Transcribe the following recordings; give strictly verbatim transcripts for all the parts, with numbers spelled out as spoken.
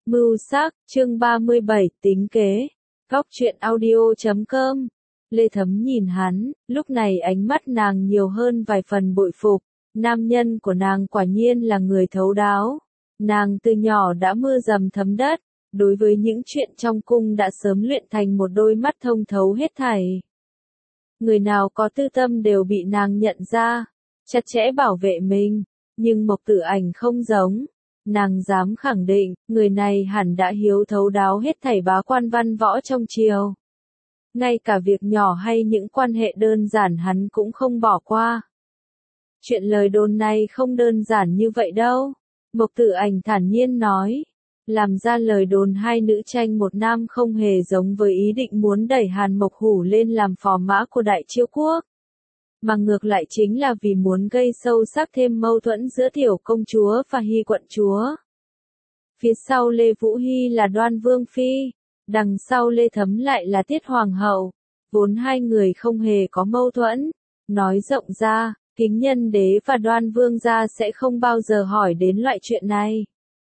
Mưu sắc, chương ba mươi bảy, tính kế. Góc truyện audio chấm com. Lê Thấm nhìn hắn, lúc này ánh mắt nàng nhiều hơn vài phần bội phục. Nam nhân của nàng quả nhiên là người thấu đáo. Nàng từ nhỏ đã mưa dầm thấm đất, đối với những chuyện trong cung đã sớm luyện thành một đôi mắt thông thấu hết thảy. Người nào có tư tâm đều bị nàng nhận ra, chặt chẽ bảo vệ mình, nhưng Mộc Tử Ảnh không giống. Nàng dám khẳng định, người này hẳn đã hiếu thấu đáo hết thảy bá quan văn võ trong triều. Ngay cả việc nhỏ hay những quan hệ đơn giản hắn cũng không bỏ qua. Chuyện lời đồn này không đơn giản như vậy đâu. Mộc Tử Ảnh thản nhiên nói. Làm ra lời đồn hai nữ tranh một nam không hề giống với ý định muốn đẩy Hàn Mộc Hủ lên làm phò mã của Đại Chiêu Quốc. Mà ngược lại chính là vì muốn gây sâu sắc thêm mâu thuẫn giữa tiểu công chúa và Hy quận chúa. Phía sau Lê Vũ Hy là Đoan Vương Phi, đằng sau Lê Thấm lại là Tiết Hoàng hậu, vốn hai người không hề có mâu thuẫn. Nói rộng ra, Kính Nhân Đế và Đoan Vương gia sẽ không bao giờ hỏi đến loại chuyện này.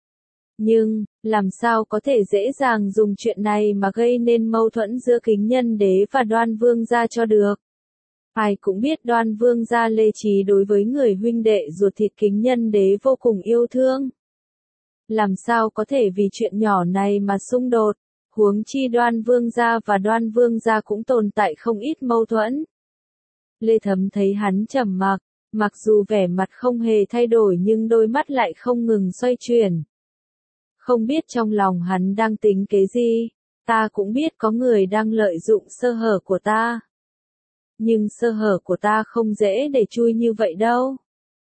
Nhưng, làm sao có thể dễ dàng dùng chuyện này mà gây nên mâu thuẫn giữa Kính Nhân Đế và Đoan Vương gia cho được. Ai cũng biết Đoan Vương gia Lê Trí đối với người huynh đệ ruột thịt Kính Nhân Đế vô cùng yêu thương. Làm sao có thể vì chuyện nhỏ này mà xung đột, huống chi Đoan Vương gia và Đoan Vương gia cũng tồn tại không ít mâu thuẫn. Lê Thấm thấy hắn trầm mặc, mặc dù vẻ mặt không hề thay đổi nhưng đôi mắt lại không ngừng xoay chuyển. Không biết trong lòng hắn đang tính kế gì, ta cũng biết có người đang lợi dụng sơ hở của ta. Nhưng sơ hở của ta không dễ để chui như vậy đâu.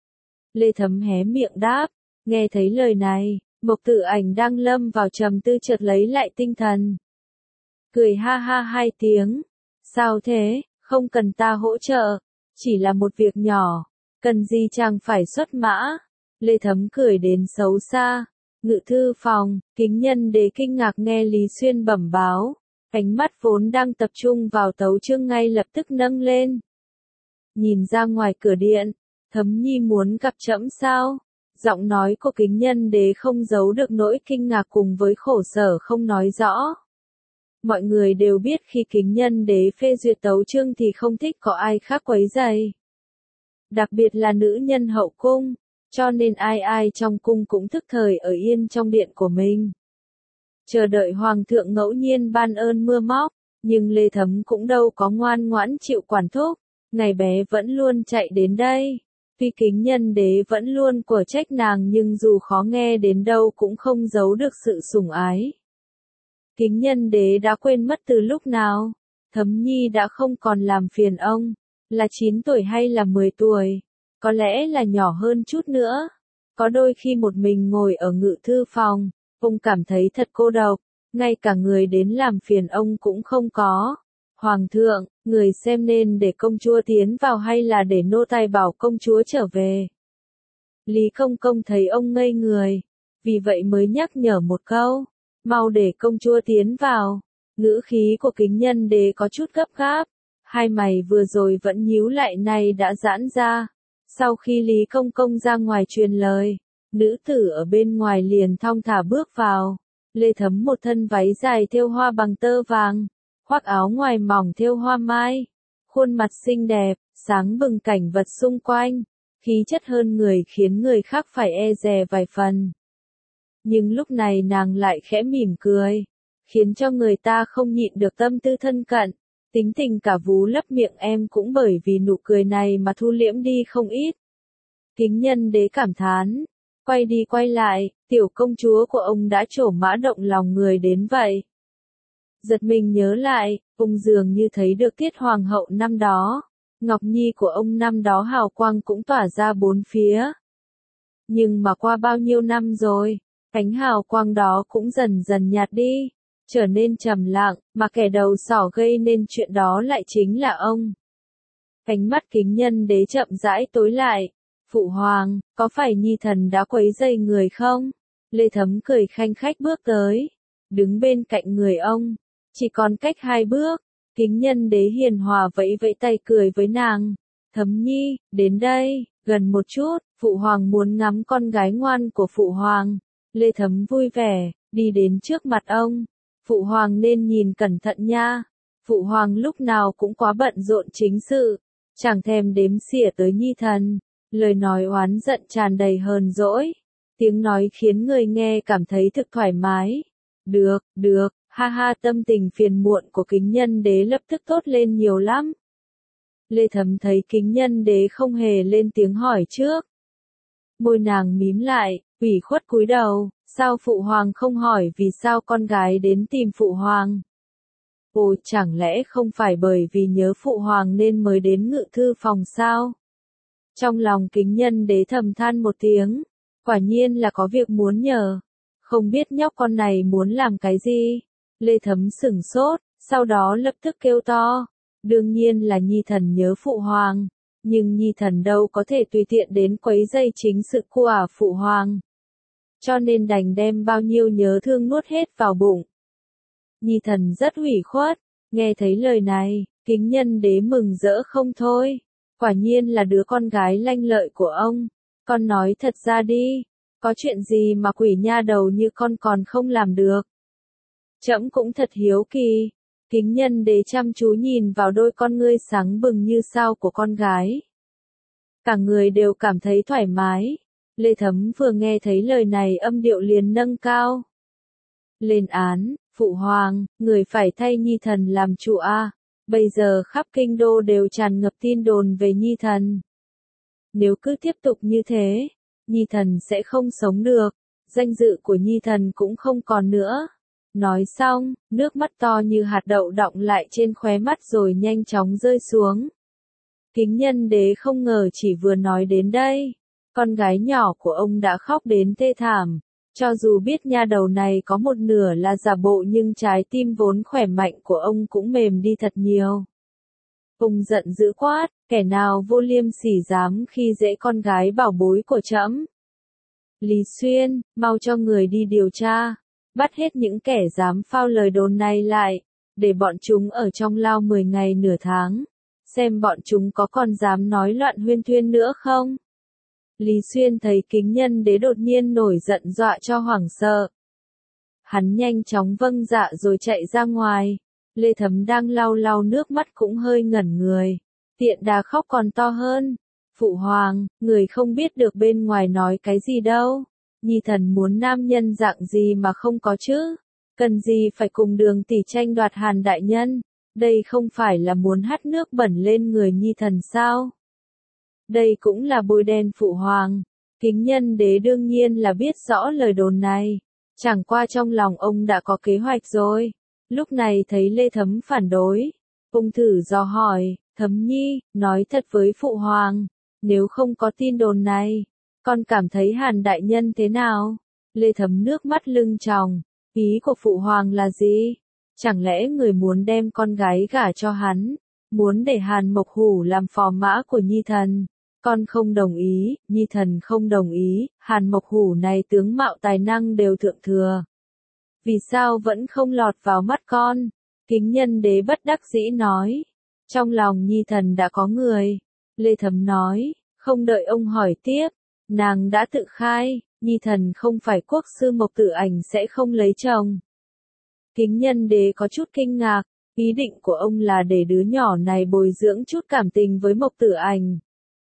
Lê Thấm hé miệng đáp, nghe thấy lời này, Mộc Tử Ảnh đang lâm vào trầm tư chợt lấy lại tinh thần. Cười ha ha hai tiếng, sao thế, không cần ta hỗ trợ, chỉ là một việc nhỏ, cần gì chàng phải xuất mã. Lê Thấm cười đến xấu xa. Ngự thư phòng, Kính Nhân Đế kinh ngạc nghe Lý Xuyên bẩm báo. Ánh mắt vốn đang tập trung vào tấu chương ngay lập tức nâng lên. Nhìn ra ngoài cửa điện, Thấm Nhi muốn gặp trẫm sao? Giọng nói của Kính Nhân Đế không giấu được nỗi kinh ngạc cùng với khổ sở không nói rõ. Mọi người đều biết khi Kính Nhân Đế phê duyệt tấu chương thì không thích có ai khác quấy rầy. Đặc biệt là nữ nhân hậu cung, cho nên ai ai trong cung cũng thức thời ở yên trong điện của mình. Chờ đợi Hoàng thượng ngẫu nhiên ban ơn mưa móc, nhưng Lê Thấm cũng đâu có ngoan ngoãn chịu quản thúc, ngày bé vẫn luôn chạy đến đây. Vì Kính Nhân Đế vẫn luôn của trách nàng nhưng dù khó nghe đến đâu cũng không giấu được sự sủng ái. Kính Nhân Đế đã quên mất từ lúc nào, Thấm Nhi đã không còn làm phiền ông, là chín tuổi hay là mười tuổi, có lẽ là nhỏ hơn chút nữa. Có đôi khi một mình ngồi ở ngự thư phòng, ông cảm thấy thật cô độc, ngay cả người đến làm phiền ông cũng không có. Hoàng thượng, người xem nên để công chúa tiến vào hay là để nô tài bảo công chúa trở về. Lý Công Công thấy ông ngây người, vì vậy mới nhắc nhở một câu, mau để công chúa tiến vào. Ngữ khí của Kính Nhân Đế có chút gấp gáp, hai mày vừa rồi vẫn nhíu lại này đã giãn ra. Sau khi Lý Công Công ra ngoài truyền lời, nữ tử ở bên ngoài liền thong thả bước vào. Lê Thấm một thân váy dài thêu hoa bằng tơ vàng, khoác áo ngoài mỏng thêu hoa mai, khuôn mặt xinh đẹp, sáng bừng cảnh vật xung quanh, khí chất hơn người khiến người khác phải e dè vài phần. Nhưng lúc này nàng lại khẽ mỉm cười, khiến cho người ta không nhịn được tâm tư thân cận. Tính tình cả vú lấp miệng em cũng bởi vì nụ cười này mà thu liễm đi không ít. Kính Nhân Đế cảm thán, quay đi quay lại, tiểu công chúa của ông đã trổ mã động lòng người đến vậy. Giật mình nhớ lại, ông dường như thấy được Tiết Hoàng hậu năm đó, Ngọc Nhi của ông năm đó hào quang cũng tỏa ra bốn phía. Nhưng mà qua bao nhiêu năm rồi, ánh hào quang đó cũng dần dần nhạt đi, trở nên trầm lặng, mà kẻ đầu sỏ gây nên chuyện đó lại chính là ông. Ánh mắt Kính Nhân Đế chậm rãi tối lại. Phụ hoàng, có phải Nhi thần đã quấy rầy người không? Lê Thấm cười khanh khách bước tới, đứng bên cạnh người ông, chỉ còn cách hai bước. Kính Nhân Đế hiền hòa vẫy vẫy tay cười với nàng. Thấm Nhi, đến đây, gần một chút, phụ hoàng muốn ngắm con gái ngoan của phụ hoàng. Lê Thấm vui vẻ, đi đến trước mặt ông. Phụ hoàng nên nhìn cẩn thận nha. Phụ hoàng lúc nào cũng quá bận rộn chính sự, chẳng thèm đếm xỉa tới nhi thần. Lời nói oán giận tràn đầy hờn dỗi. Tiếng nói khiến người nghe cảm thấy thực thoải mái. Được, được, ha ha, tâm tình phiền muộn của Kính Nhân Đế lập tức tốt lên nhiều lắm. Lê Thấm thấy Kính Nhân Đế không hề lên tiếng hỏi trước. Môi nàng mím lại, ủy khuất cúi đầu, sao phụ hoàng không hỏi vì sao con gái đến tìm phụ hoàng? Ồ, chẳng lẽ không phải bởi vì nhớ phụ hoàng nên mới đến ngự thư phòng sao? Trong lòng Kính Nhân Đế thầm than một tiếng, quả nhiên là có việc muốn nhờ. Không biết nhóc con này muốn làm cái gì? Lê Thấm sửng sốt, sau đó lập tức kêu to. Đương nhiên là nhi thần nhớ phụ hoàng, nhưng nhi thần đâu có thể tùy tiện đến quấy rầy chính sự của phụ hoàng. Cho nên đành đem bao nhiêu nhớ thương nuốt hết vào bụng. Nhi thần rất ủy khuất, nghe thấy lời này, Kính Nhân Đế mừng rỡ không thôi. Quả nhiên là đứa con gái lanh lợi của ông. Con nói thật ra đi, có chuyện gì mà quỷ nha đầu như con còn không làm được? Trẫm cũng thật hiếu kỳ. Kính Nhân Đế chăm chú nhìn vào đôi con ngươi sáng bừng như sao của con gái. Cả người đều cảm thấy thoải mái. Lê Thấm vừa nghe thấy lời này âm điệu liền nâng cao. Lên án, phụ hoàng, người phải thay nhi thần làm chủ a. Bây giờ khắp kinh đô đều tràn ngập tin đồn về nhi thần. Nếu cứ tiếp tục như thế, nhi thần sẽ không sống được, danh dự của nhi thần cũng không còn nữa. Nói xong, nước mắt to như hạt đậu đọng lại trên khóe mắt rồi nhanh chóng rơi xuống. Kính Nhân Đế không ngờ chỉ vừa nói đến đây, con gái nhỏ của ông đã khóc đến thê thảm. Cho dù biết nha đầu này có một nửa là giả bộ nhưng trái tim vốn khỏe mạnh của ông cũng mềm đi thật nhiều. Ông giận dữ quát, kẻ nào vô liêm sỉ dám khi dễ con gái bảo bối của trẫm. Lý Xuyên, mau cho người đi điều tra, bắt hết những kẻ dám phao lời đồn này lại, để bọn chúng ở trong lao mười ngày nửa tháng, xem bọn chúng có còn dám nói loạn huyên thuyên nữa không. Lý Xuyên thấy Kính Nhân Đế đột nhiên nổi giận dọa cho hoảng sợ. Hắn nhanh chóng vâng dạ rồi chạy ra ngoài. Lê Thấm đang lau lau nước mắt cũng hơi ngẩn người. Tiện đà khóc còn to hơn. Phụ hoàng, người không biết được bên ngoài nói cái gì đâu. Nhi thần muốn nam nhân dạng gì mà không có chứ. Cần gì phải cùng Đường tỷ tranh đoạt Hàn đại nhân. Đây không phải là muốn hắt nước bẩn lên người nhi thần sao? Đây cũng là bôi đen phụ hoàng. Kính Nhân Đế đương nhiên là biết rõ lời đồn này. Chẳng qua trong lòng ông đã có kế hoạch rồi. Lúc này thấy Lê Thấm phản đối. Ông thử dò hỏi, Thấm Nhi, nói thật với phụ hoàng. Nếu không có tin đồn này, con cảm thấy Hàn đại nhân thế nào? Lê Thấm nước mắt lưng tròng. Ý của phụ hoàng là gì? Chẳng lẽ người muốn đem con gái gả cho hắn? Muốn để Hàn Mộc Hủ làm phò mã của nhi thần? Con không đồng ý, nhi thần không đồng ý, Hàn Mộc Hủ này tướng mạo tài năng đều thượng thừa. Vì sao vẫn không lọt vào mắt con? Kính Nhân Đế bất đắc dĩ nói. Trong lòng nhi thần đã có người. Lê Thấm nói, không đợi ông hỏi tiếp, nàng đã tự khai, nhi thần không phải quốc sư Mộc Tử Ảnh sẽ không lấy chồng. Kính Nhân Đế có chút kinh ngạc, ý định của ông là để đứa nhỏ này bồi dưỡng chút cảm tình với Mộc Tử Ảnh.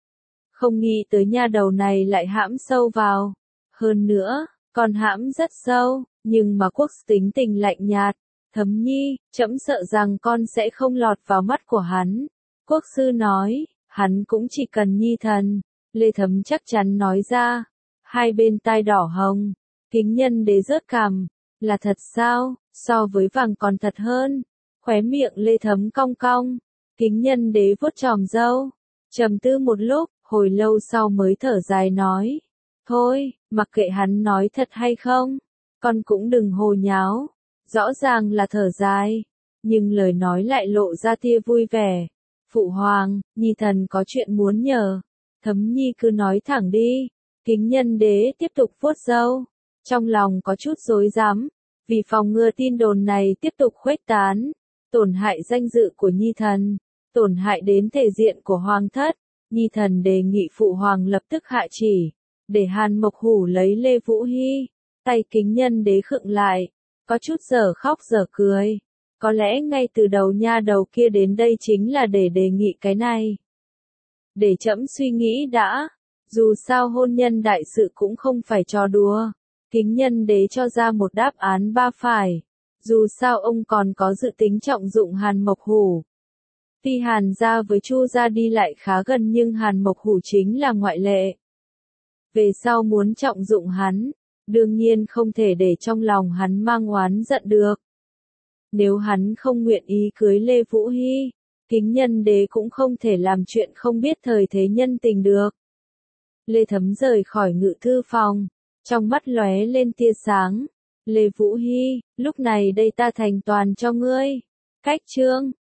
Không nghĩ tới nha đầu này lại hãm sâu vào. Hơn nữa, còn hãm rất sâu, nhưng mà quốc tính tình lạnh nhạt. Thấm Nhi, trẫm sợ rằng con sẽ không lọt vào mắt của hắn. Quốc sư nói, hắn cũng chỉ cần nhi thần. Lê Thấm chắc chắn nói ra. Hai bên tai đỏ hồng. Kính Nhân Đế rớt cằm. Là thật sao, so với vàng còn thật hơn. Khóe miệng Lê Thấm cong cong. Kính Nhân Đế vuốt chòm râu. Trầm tư một lúc, hồi lâu sau mới thở dài nói. Thôi, mặc kệ hắn nói thật hay không, con cũng đừng hồ nháo. Rõ ràng là thở dài, nhưng lời nói lại lộ ra tia vui vẻ. Phụ hoàng, nhi thần có chuyện muốn nhờ. Thấm Nhi cứ nói thẳng đi. Kính Nhân Đế tiếp tục vuốt râu. Trong lòng có chút rối rắm, vì phòng ngừa tin đồn này tiếp tục khuếch tán, tổn hại danh dự của nhi thần, tổn hại đến thể diện của hoàng thất. Nhi thần đề nghị phụ hoàng lập tức hạ chỉ, để Hàn Mộc Hủ lấy Lê Vũ Hy, Tay Kính Nhân Đế khựng lại, có chút dở khóc dở cười. Có lẽ ngay từ đầu nha đầu kia đến đây chính là để đề nghị cái này. Để trẫm suy nghĩ đã, dù sao hôn nhân đại sự cũng không phải trò đùa. Kính Nhân Đế cho ra một đáp án ba phải. Dù sao ông còn có dự tính trọng dụng Hàn Mộc Hủ. Tuy Hàn gia với Chu gia đi lại khá gần nhưng Hàn Mộc Hủ chính là ngoại lệ. Về sau muốn trọng dụng hắn, đương nhiên không thể để trong lòng hắn mang oán giận được. Nếu hắn không nguyện ý cưới Lê Vũ Hy, Kính Nhân Đế cũng không thể làm chuyện không biết thời thế nhân tình được. Lê Thấm rời khỏi ngự thư phòng, trong mắt lóe lên tia sáng. Lê Vũ Hy, lúc này đây ta thành toàn cho ngươi. Cách chương